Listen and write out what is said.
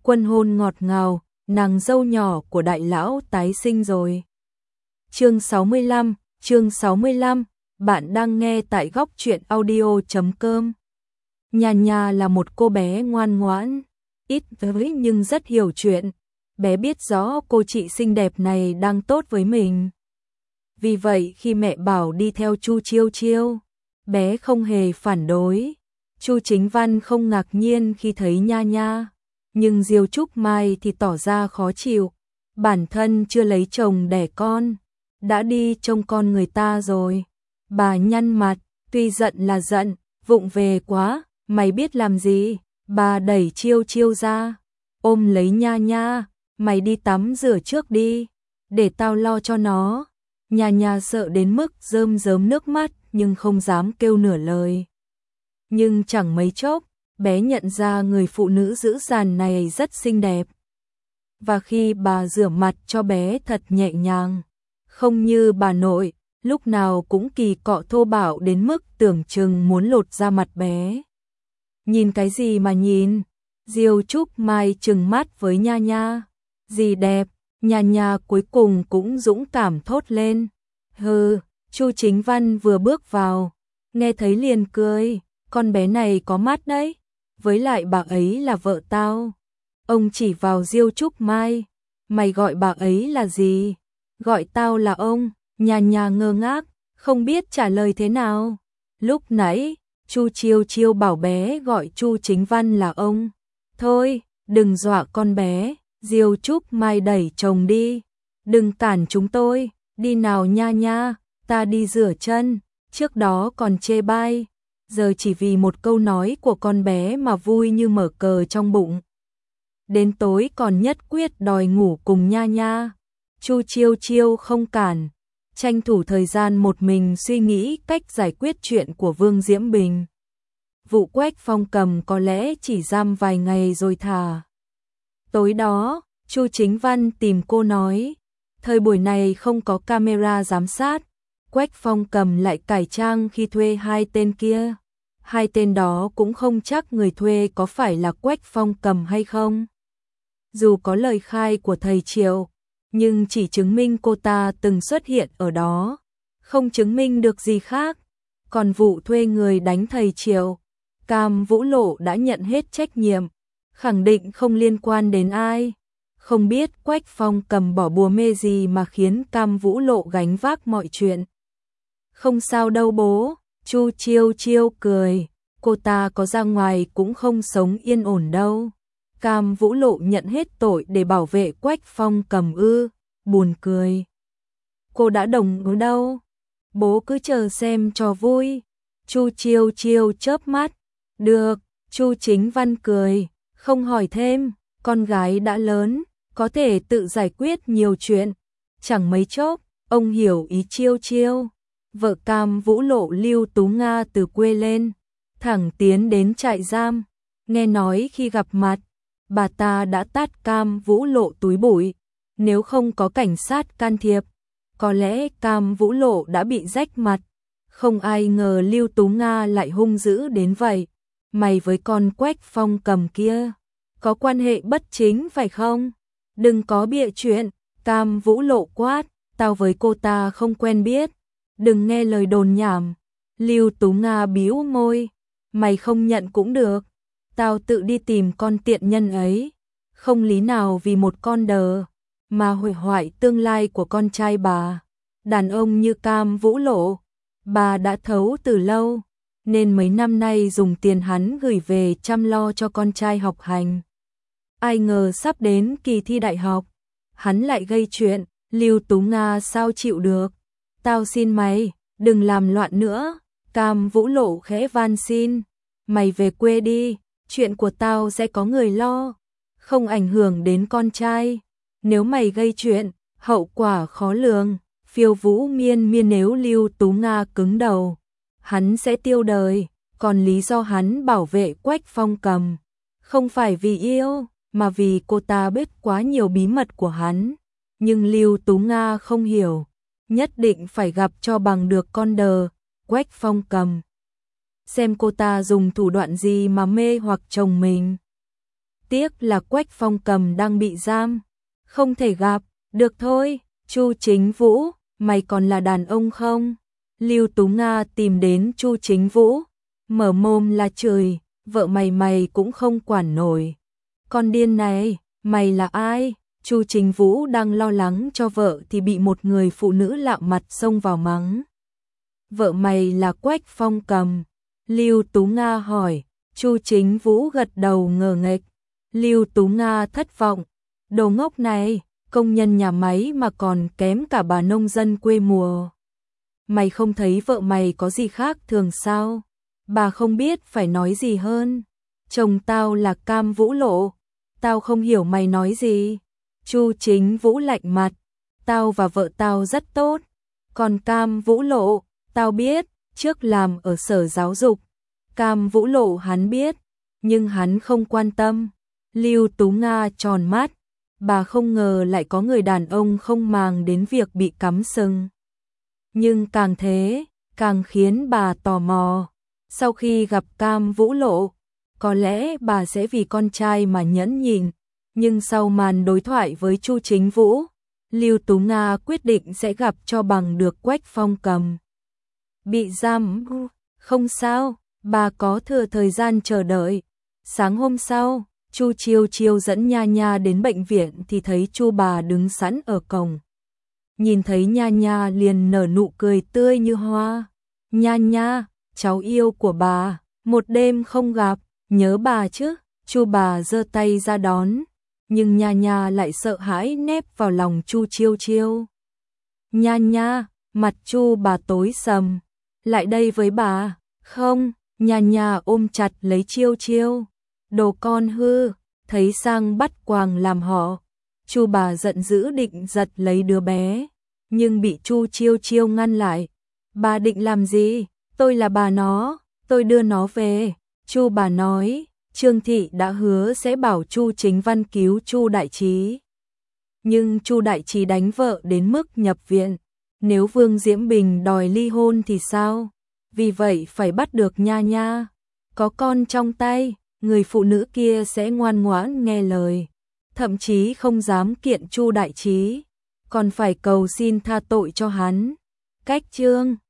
Quân hôn ngọt ngào, nàng dâu nhỏ của đại lão tái sinh rồi. Chương 65, bạn đang nghe tại góc truyện audio.com. Nha Nha là một cô bé ngoan ngoãn, ít nói nhưng rất hiểu chuyện. Bé biết rõ cô chị xinh đẹp này đang tốt với mình. Vì vậy khi mẹ bảo đi theo Chu Chiêu Chiêu, bé không hề phản đối. Chu Chính Văn không ngạc nhiên khi thấy Nha Nha, nhưng Diêu Trúc Mai thì tỏ ra khó chịu. Bản thân chưa lấy chồng đẻ con, đã đi trông con người ta rồi. Bà nhăn mặt, tuy giận là giận, vụng về quá, mày biết làm gì? Bà đẩy Chiêu Chiêu ra, ôm lấy Nha Nha, mày đi tắm rửa trước đi, để tao lo cho nó. Nha Nha sợ đến mức rơm rớm nước mắt nhưng không dám kêu nửa lời. Nhưng chẳng mấy chốc, bé nhận ra người phụ nữ dữ dằn này rất xinh đẹp. Và khi bà rửa mặt cho bé thật nhẹ nhàng, không như bà nội, lúc nào cũng kỳ cọ thô bạo đến mức tưởng chừng muốn lột da mặt bé. Nhìn cái gì mà nhìn? Diêu Trúc Mai trừng mắt với Nha Nha. Gì đẹp? Nha Nha cuối cùng cũng dũng cảm thốt lên. Hừ, Chu Chính Văn vừa bước vào, nghe thấy liền cười. Con bé này có mắt đấy, với lại bà ấy là vợ tao. Ông chỉ vào Diêu Trúc Mai. Mày gọi bà ấy là gì? Gọi tao là ông. Nha Nha ngơ ngác, không biết trả lời thế nào. Lúc nãy, Chu Chiêu Chiêu bảo bé gọi Chu Chính Văn là ông. Thôi, đừng dọa con bé. Diêu Trúc Mai đẩy chồng đi. Đừng cản chúng tôi, đi nào Nha Nha, ta đi rửa chân. Trước đó còn chê bai, giờ chỉ vì một câu nói của con bé mà vui như mở cờ trong bụng. Đến tối còn nhất quyết đòi ngủ cùng Nha Nha. Chu Chiêu Chiêu không cản, tranh thủ thời gian một mình suy nghĩ cách giải quyết chuyện của Vương Diễm Bình. Vụ Quách Phong Cầm có lẽ chỉ giam vài ngày rồi thả. Tối đó, Chu Chính Văn tìm cô nói, thời buổi này không có camera giám sát, Quách Phong Cầm lại cải trang khi thuê hai tên kia. Hai tên đó cũng không chắc người thuê có phải là Quách Phong Cầm hay không. Dù có lời khai của thầy Triệu, nhưng chỉ chứng minh cô ta từng xuất hiện ở đó, không chứng minh được gì khác. Còn vụ thuê người đánh thầy Triệu, Cam Vũ Lộ đã nhận hết trách nhiệm, khẳng định không liên quan đến ai. Không biết Quách Phong Cầm bỏ bùa mê gì mà khiến Cam Vũ Lộ gánh vác mọi chuyện. Không sao đâu bố, Chu Chiêu Chiêu cười, cô ta có ra ngoài cũng không sống yên ổn đâu. Cam Vũ Lộ nhận hết tội để bảo vệ Quách Phong Cầm ư? Buồn cười. Cô đã đồng ý đâu? Bố cứ chờ xem cho vui. Chu Chiêu Chiêu chớp mắt. Được, Chu Chính Văn cười, không hỏi thêm, con gái đã lớn, có thể tự giải quyết nhiều chuyện. Chẳng mấy chốc, ông hiểu ý Chiêu Chiêu. Vợ Cam Vũ Lộ Lưu Tú Nga từ quê lên, thẳng tiến đến trại giam. Nghe nói khi gặp mặt, bà ta đã tát Cam Vũ Lộ túi bụi. Nếu không có cảnh sát can thiệp, có lẽ Cam Vũ Lộ đã bị rách mặt. Không ai ngờ Lưu Tú Nga lại hung dữ đến vậy. Mày với con Quách Phong Cầm kia có quan hệ bất chính phải không? Đừng có bịa chuyện. Cam Vũ Lộ quát, tao với cô ta không quen biết, đừng nghe lời đồn nhảm. Lưu Tú Nga bĩu môi, mày không nhận cũng được, tao tự đi tìm con tiện nhân ấy. Không lý nào vì một con đờ mà hủy hoại tương lai của con trai bà. Đàn ông như Cam Vũ Lộ, bà đã thấu từ lâu, nên mấy năm nay dùng tiền hắn gửi về chăm lo cho con trai học hành. Ai ngờ sắp đến kỳ thi đại học, hắn lại gây chuyện. Lưu Tú Nga sao chịu được? Tao xin mày, đừng làm loạn nữa. Cam Vũ Lộ khẽ van xin, mày về quê đi, chuyện của tao sẽ có người lo, không ảnh hưởng đến con trai. Nếu mày gây chuyện, hậu quả khó lường. Phiêu Vũ miên miên nếu Lưu Tú Nga cứng đầu, hắn sẽ tiêu đời. Còn lý do hắn bảo vệ Quách Phong Cầm, không phải vì yêu, mà vì cô ta biết quá nhiều bí mật của hắn. Nhưng Lưu Tú Nga không hiểu, nhất định phải gặp cho bằng được con đờ Quách Phong Cầm. Xem cô ta dùng thủ đoạn gì mà mê hoặc chồng mình. tiếc là Quách Phong Cầm đang bị giam, không thể gặp, được thôi, Chu Chính Vũ, mày còn là đàn ông không? Lưu Tú Nga tìm đến Chu Chính Vũ, mở mồm là chửi, vợ mày cũng không quản nổi. Con điên này, mày là ai? Chu Chính Vũ đang lo lắng cho vợ thì bị một người phụ nữ lạ mặt xông vào mắng. Vợ mày là Quách Phong Cầm. Lưu Tú Nga hỏi, Chu Chính Vũ gật đầu ngờ nghệch. Lưu Tú Nga thất vọng, đồ ngốc này, công nhân nhà máy mà còn kém cả bà nông dân quê mùa. Mày không thấy vợ mày có gì khác thường sao? Bà không biết phải nói gì hơn. Chồng tao là Cam Vũ Lộ, tao không hiểu mày nói gì. Chu Chính Vũ lạnh mặt, tao và vợ tao rất tốt, còn Cam Vũ Lộ, tao biết, trước làm ở sở giáo dục. Cam Vũ Lộ hắn biết, nhưng hắn không quan tâm. Lưu Tú Nga tròn mắt, bà không ngờ lại có người đàn ông không màng đến việc bị cắm sừng. Nhưng càng thế, càng khiến bà tò mò. Sau khi gặp Cam Vũ Lộ, có lẽ bà sẽ vì con trai mà nhẫn nhịn. Nhưng sau màn đối thoại với Chu Chính Vũ, Lưu Tú Nga quyết định sẽ gặp cho bằng được Quách Phong Cầm. Bị giam, không sao, bà có thừa thời gian chờ đợi. Sáng hôm sau, Chu Chiêu Chiêu dẫn Nha Nha đến bệnh viện thì thấy Chu bà đứng sẵn ở cổng. Nhìn thấy Nha Nha liền nở nụ cười tươi như hoa. Nha Nha, cháu yêu của bà, một đêm không gặp, nhớ bà chứ? Chu bà giơ tay ra đón, nhưng Nha Nha lại sợ hãi nép vào lòng Chu Chiêu Chiêu. Nha Nha, mặt Chu bà tối sầm, lại đây với bà. Không, Nha Nha ôm chặt lấy Chiêu Chiêu. Đồ con hư, thấy sang bắt quàng làm họ. Chu bà giận dữ định giật lấy đứa bé, nhưng bị Chu Chiêu Chiêu ngăn lại. Bà định làm gì? Tôi là bà nó, tôi đưa nó về. Chu bà nói, Trương Thị đã hứa sẽ bảo Chu Chính Văn cứu Chu Đại Trí. Nhưng Chu Đại Trí đánh vợ đến mức nhập viện. Nếu Vương Diễm Bình đòi ly hôn thì sao? Vì vậy phải bắt được Nha Nha. Có con trong tay, người phụ nữ kia sẽ ngoan ngoãn nghe lời. Thậm chí không dám kiện Chu Đại Trí, còn phải cầu xin tha tội cho hắn. Cách chương